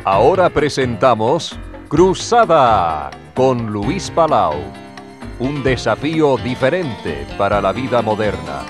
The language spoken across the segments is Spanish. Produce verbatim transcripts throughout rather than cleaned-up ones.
Ahora presentamos Cruzada con Luis Palau. Un desafío diferente para la vida moderna.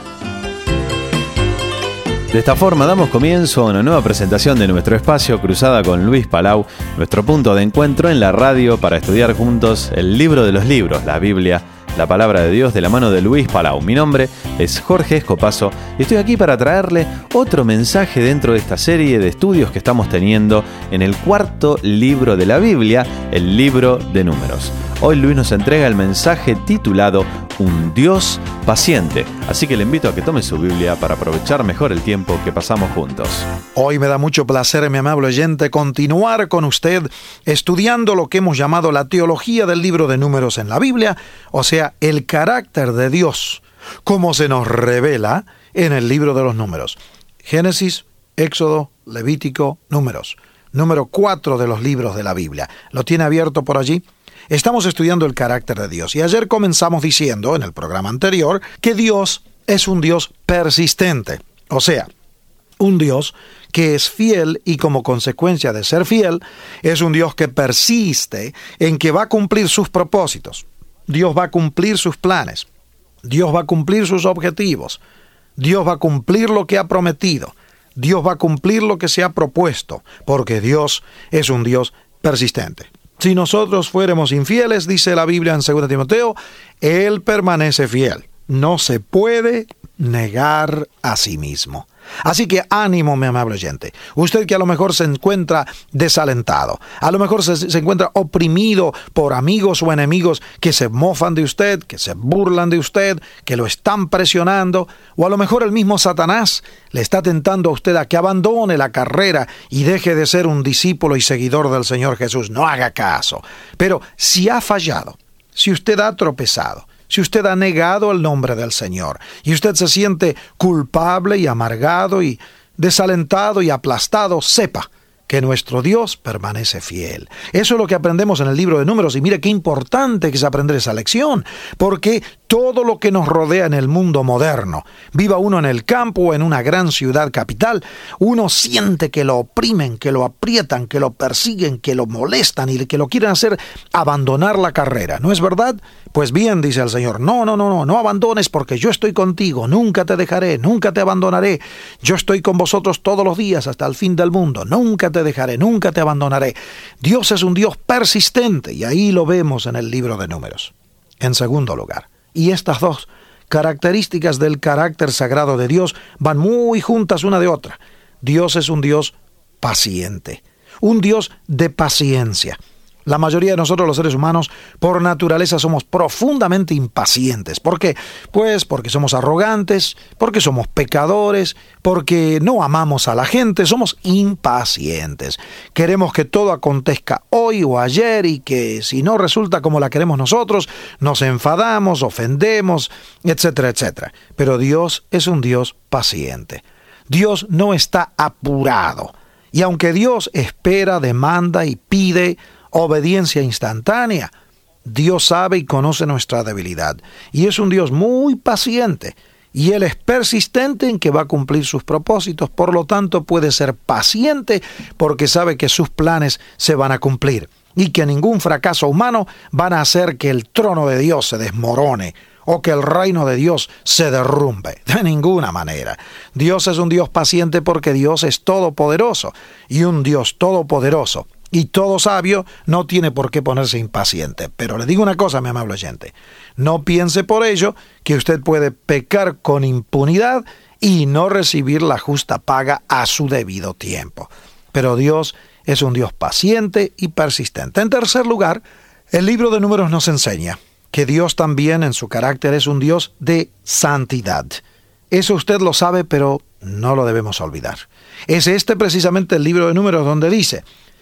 De esta forma damos comienzo a una nueva presentación de nuestro espacio Cruzada con Luis Palau, nuestro punto de encuentro en la radio para estudiar juntos el libro de los libros, la Biblia, la palabra de Dios, de la mano de Luis Palau. Mi nombre es Jorge Escopazo y estoy aquí para traerle otro mensaje dentro de esta serie de estudios que estamos teniendo en el cuarto libro de la Biblia, el libro de Números. Hoy Luis nos entrega el mensaje titulado Un Dios paciente. Así que le invito a que tome su Biblia para aprovechar mejor el tiempo que pasamos juntos. Hoy me da mucho placer, mi amable oyente, continuar con usted estudiando lo que hemos llamado la teología del libro de Números en la Biblia, o sea, el carácter de Dios, como se nos revela en el libro de los Números. Génesis, Éxodo, Levítico, Números. Número cuatro de los libros de la Biblia. ¿Lo tiene abierto por allí? Estamos estudiando el carácter de Dios y ayer comenzamos diciendo en el programa anterior que Dios es un Dios persistente, o sea, un Dios que es fiel y como consecuencia de ser fiel, es un Dios que persiste en que va a cumplir sus propósitos. Dios va a cumplir sus planes, Dios va a cumplir sus objetivos, Dios va a cumplir lo que ha prometido, Dios va a cumplir lo que se ha propuesto, porque Dios es un Dios persistente. Si nosotros fuéramos infieles, dice la Biblia en segunda Timoteo, Él permanece fiel. No se puede negar a sí mismo. Así que ánimo, mi amable oyente. Usted que a lo mejor se encuentra desalentado, a lo mejor se, se encuentra oprimido por amigos o enemigos que se mofan de usted, que se burlan de usted, que lo están presionando, o a lo mejor el mismo Satanás le está tentando a usted a que abandone la carrera y deje de ser un discípulo y seguidor del Señor Jesús. No haga caso. Pero si ha fallado, si usted ha tropezado, si usted ha negado el nombre del Señor y usted se siente culpable y amargado y desalentado y aplastado, sepa que nuestro Dios permanece fiel. Eso es lo que aprendemos en el libro de Números y mire qué importante que es aprender esa lección, porque todo lo que nos rodea en el mundo moderno, viva uno en el campo o en una gran ciudad capital, uno siente que lo oprimen, que lo aprietan, que lo persiguen, que lo molestan y que lo quieren hacer abandonar la carrera. ¿No es verdad? Pues bien, dice el Señor, no, no, no, no, no abandones porque yo estoy contigo, nunca te dejaré, nunca te abandonaré. Yo estoy con vosotros todos los días hasta el fin del mundo, nunca te dejaré, nunca te abandonaré. Dios es un Dios persistente y ahí lo vemos en el libro de Números. En segundo lugar, y estas dos características del carácter sagrado de Dios van muy juntas una de otra. Dios es un Dios paciente, un Dios de paciencia. La mayoría de nosotros los seres humanos por naturaleza somos profundamente impacientes. ¿Por qué? Pues porque somos arrogantes, porque somos pecadores, porque no amamos a la gente, somos impacientes. Queremos que todo acontezca hoy o ayer y que si no resulta como la queremos nosotros, nos enfadamos, ofendemos, etcétera, etcétera. Pero Dios es un Dios paciente. Dios no está apurado. Y aunque Dios espera, demanda y pide obediencia instantánea, Dios sabe y conoce nuestra debilidad. Y es un Dios muy paciente. Y Él es persistente en que va a cumplir sus propósitos. Por lo tanto, puede ser paciente porque sabe que sus planes se van a cumplir. Y que ningún fracaso humano van a hacer que el trono de Dios se desmorone o que el reino de Dios se derrumbe. De ninguna manera. Dios es un Dios paciente porque Dios es todopoderoso. Y un Dios todopoderoso y todo sabio no tiene por qué ponerse impaciente. Pero le digo una cosa, mi amable oyente. No piense por ello que usted puede pecar con impunidad y no recibir la justa paga a su debido tiempo. Pero Dios es un Dios paciente y persistente. En tercer lugar, el libro de Números nos enseña que Dios también en su carácter es un Dios de santidad. Eso usted lo sabe, pero no lo debemos olvidar. Es este precisamente el libro de Números donde dice: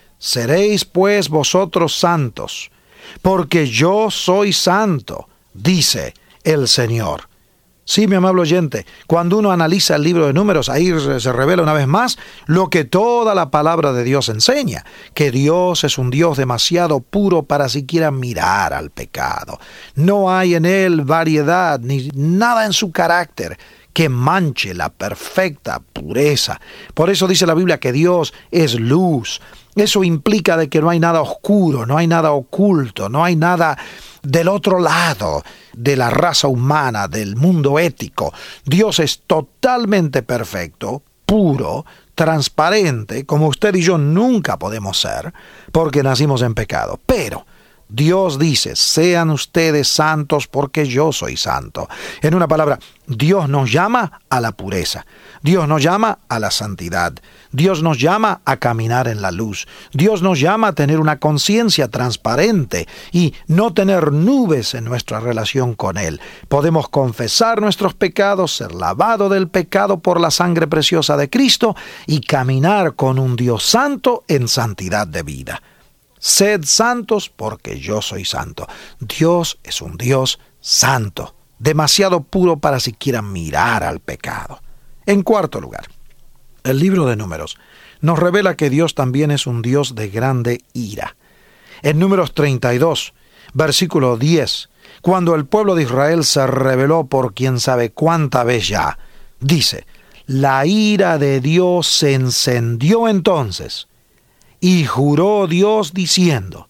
seréis pues vosotros santos, porque yo soy santo, dice el Señor. Sí, mi amable oyente, cuando uno analiza el libro de Números, ahí se revela una vez más lo que toda la palabra de Dios enseña, que Dios es un Dios demasiado puro para siquiera mirar al pecado. No hay en Él variedad ni nada en su carácter que manche la perfecta pureza. Por eso dice la Biblia que Dios es luz. Eso implica de que no hay nada oscuro, no hay nada oculto, no hay nada del otro lado de la raza humana, del mundo ético. Dios es totalmente perfecto, puro, transparente, como usted y yo nunca podemos ser, porque nacimos en pecado. Pero Dios dice, sean ustedes santos porque yo soy santo. En una palabra, Dios nos llama a la pureza. Dios nos llama a la santidad. Dios nos llama a caminar en la luz. Dios nos llama a tener una conciencia transparente y no tener nubes en nuestra relación con Él. Podemos confesar nuestros pecados, ser lavado del pecado por la sangre preciosa de Cristo y caminar con un Dios santo en santidad de vida. Sed santos porque yo soy santo. Dios es un Dios santo, demasiado puro para siquiera mirar al pecado. En cuarto lugar, el libro de Números nos revela que Dios también es un Dios de grande ira. En Números treinta y dos, versículo diez, cuando el pueblo de Israel se rebeló por quién sabe cuánta vez ya, dice, la ira de Dios se encendió entonces, y juró Dios diciendo,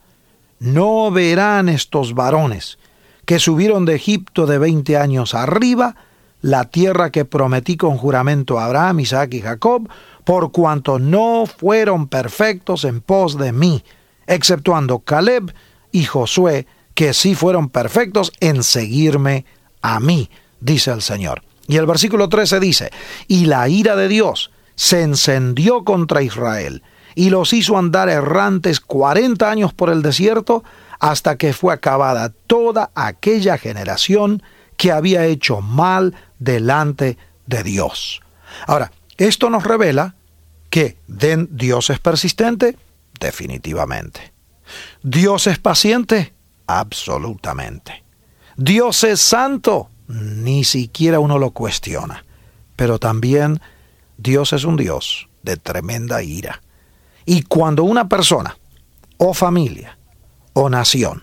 no verán estos varones que subieron de Egipto de veinte años arriba la tierra que prometí con juramento a Abraham, Isaac y Jacob, por cuanto no fueron perfectos en pos de mí, exceptuando Caleb y Josué, que sí fueron perfectos en seguirme a mí, dice el Señor. Y el versículo trece dice, y la ira de Dios se encendió contra Israel, y los hizo andar errantes cuarenta años por el desierto, hasta que fue acabada toda aquella generación que había hecho mal delante de Dios. Ahora, esto nos revela que Dios es persistente, definitivamente. Dios es paciente, absolutamente. Dios es santo, ni siquiera uno lo cuestiona. Pero también Dios es un Dios de tremenda ira. Y cuando una persona, o familia, o nación,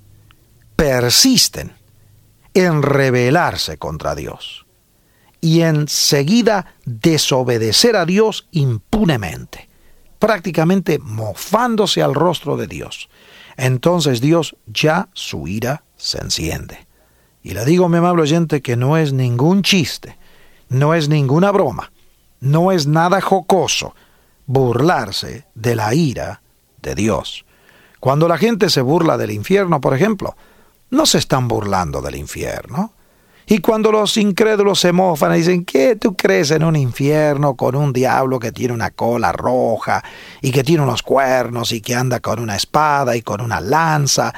persisten en rebelarse contra Dios y enseguida desobedecer a Dios impunemente, prácticamente mofándose al rostro de Dios, entonces Dios ya su ira se enciende. Y le digo, mi amable oyente, que no es ningún chiste, no es ninguna broma, no es nada jocoso burlarse de la ira de Dios. Cuando la gente se burla del infierno, por ejemplo, no se están burlando del infierno. Y cuando los incrédulos se mofan y dicen, ¿qué tú crees en un infierno con un diablo que tiene una cola roja y que tiene unos cuernos y que anda con una espada y con una lanza?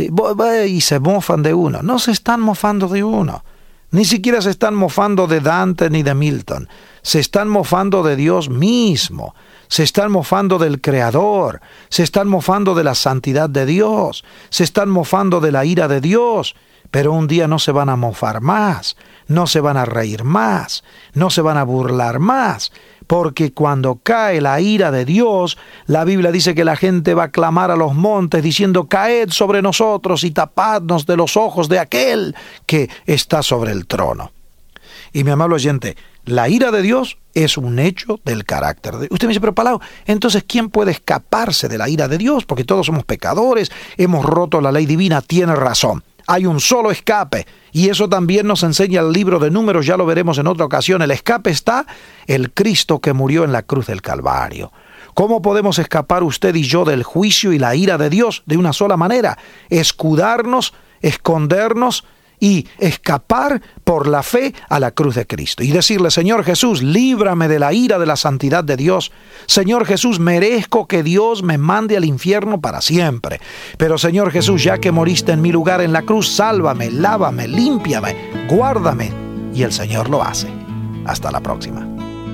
Y se mofan de uno. No se están mofando de uno. Ni siquiera se están mofando de Dante ni de Milton. Se están mofando de Dios mismo. Se están mofando del Creador. Se están mofando de la santidad de Dios. Se están mofando de la ira de Dios. Pero un día no se van a mofar más, no se van a reír más, no se van a burlar más, porque cuando cae la ira de Dios, la Biblia dice que la gente va a clamar a los montes diciendo, caed sobre nosotros y tapadnos de los ojos de aquel que está sobre el trono. Y mi amable oyente, la ira de Dios es un hecho del carácter de Dios. Usted me dice, pero Palau, entonces ¿quién puede escaparse de la ira de Dios? Porque todos somos pecadores, hemos roto la ley divina. Tiene razón. Hay un solo escape, y eso también nos enseña el libro de Números, ya lo veremos en otra ocasión. El escape está el Cristo que murió en la cruz del Calvario. ¿Cómo podemos escapar usted y yo del juicio y la ira de Dios? De una sola manera: escudarnos, escondernos y escapar por la fe a la cruz de Cristo. Y decirle, Señor Jesús, líbrame de la ira de la santidad de Dios. Señor Jesús, merezco que Dios me mande al infierno para siempre. Pero Señor Jesús, ya que moriste en mi lugar en la cruz, sálvame, lávame, límpiame, guárdame. Y el Señor lo hace. Hasta la próxima.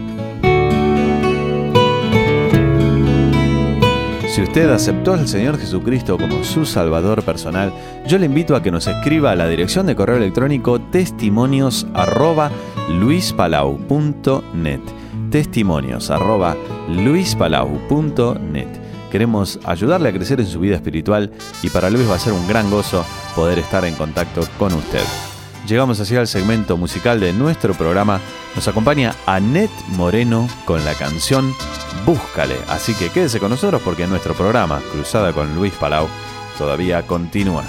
Si usted aceptó al Señor Jesucristo como su Salvador personal, yo le invito a que nos escriba a la dirección de correo electrónico testimonios arroba luispalau punto net. Testimonios arroba luispalau punto net. Queremos ayudarle a crecer en su vida espiritual y para Luis va a ser un gran gozo poder estar en contacto con usted. llegamos así al segmento musical de nuestro programa. Nos acompaña Anet Moreno con la canción Búscale. Así que quédese con nosotros porque nuestro programa Cruzada con Luis Palau todavía continúa.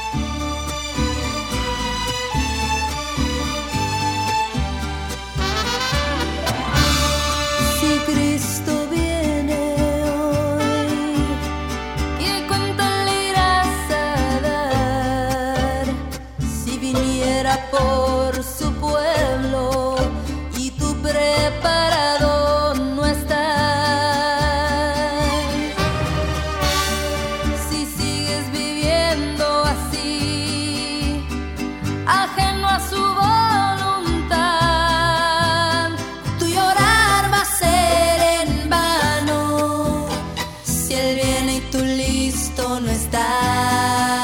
Por su pueblo y tú preparado no estás. Si sigues viviendo así, ajeno a su voluntad, tu llorar va a ser en vano. Si él viene y tú listo no estás.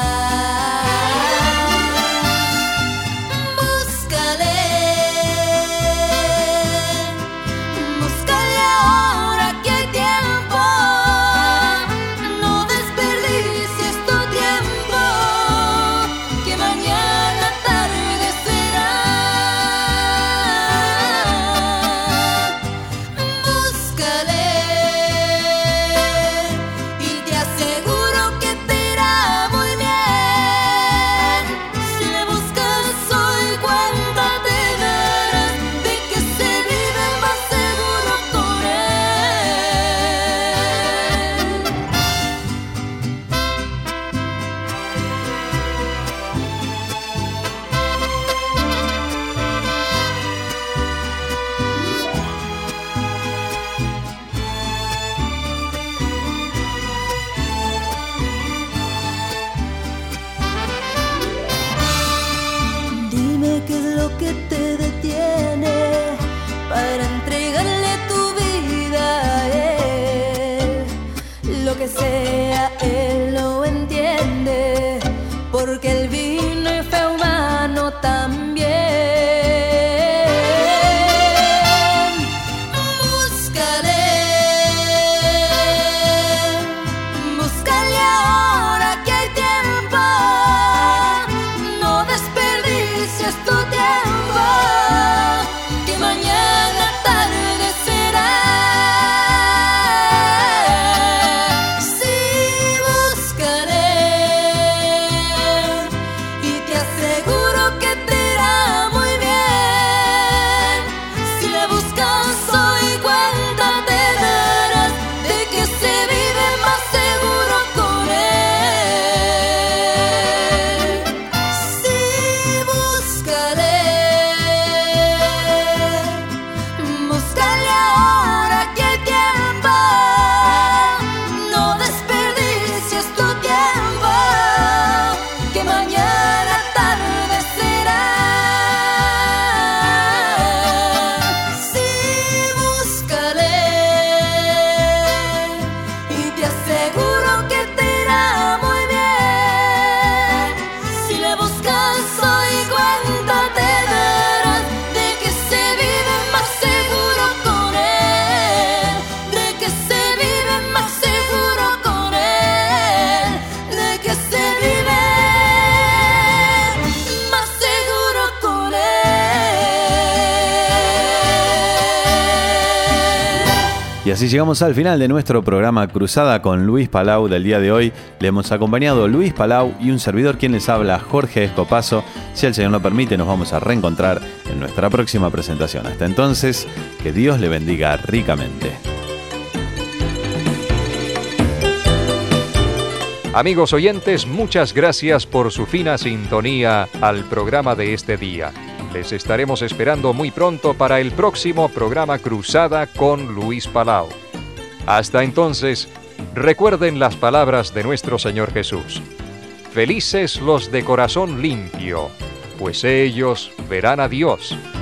Que sea, él lo entiende, porque él vino y fue humano también. Búscale, búscale ahora que hay tiempo, no desperdicies tu tiempo, que mañana tarde será. Y así llegamos al final de nuestro programa Cruzada con Luis Palau del día de hoy. Le hemos acompañado Luis Palau y un servidor quien les habla, Jorge Escopazo. Si el Señor lo permite, nos vamos a reencontrar en nuestra próxima presentación. Hasta entonces, que Dios le bendiga ricamente. Amigos oyentes, muchas gracias por su fina sintonía al programa de este día. Les estaremos esperando muy pronto para el próximo programa Cruzada con Luis Palau. Hasta entonces, recuerden las palabras de nuestro Señor Jesús. Felices los de corazón limpio, pues ellos verán a Dios.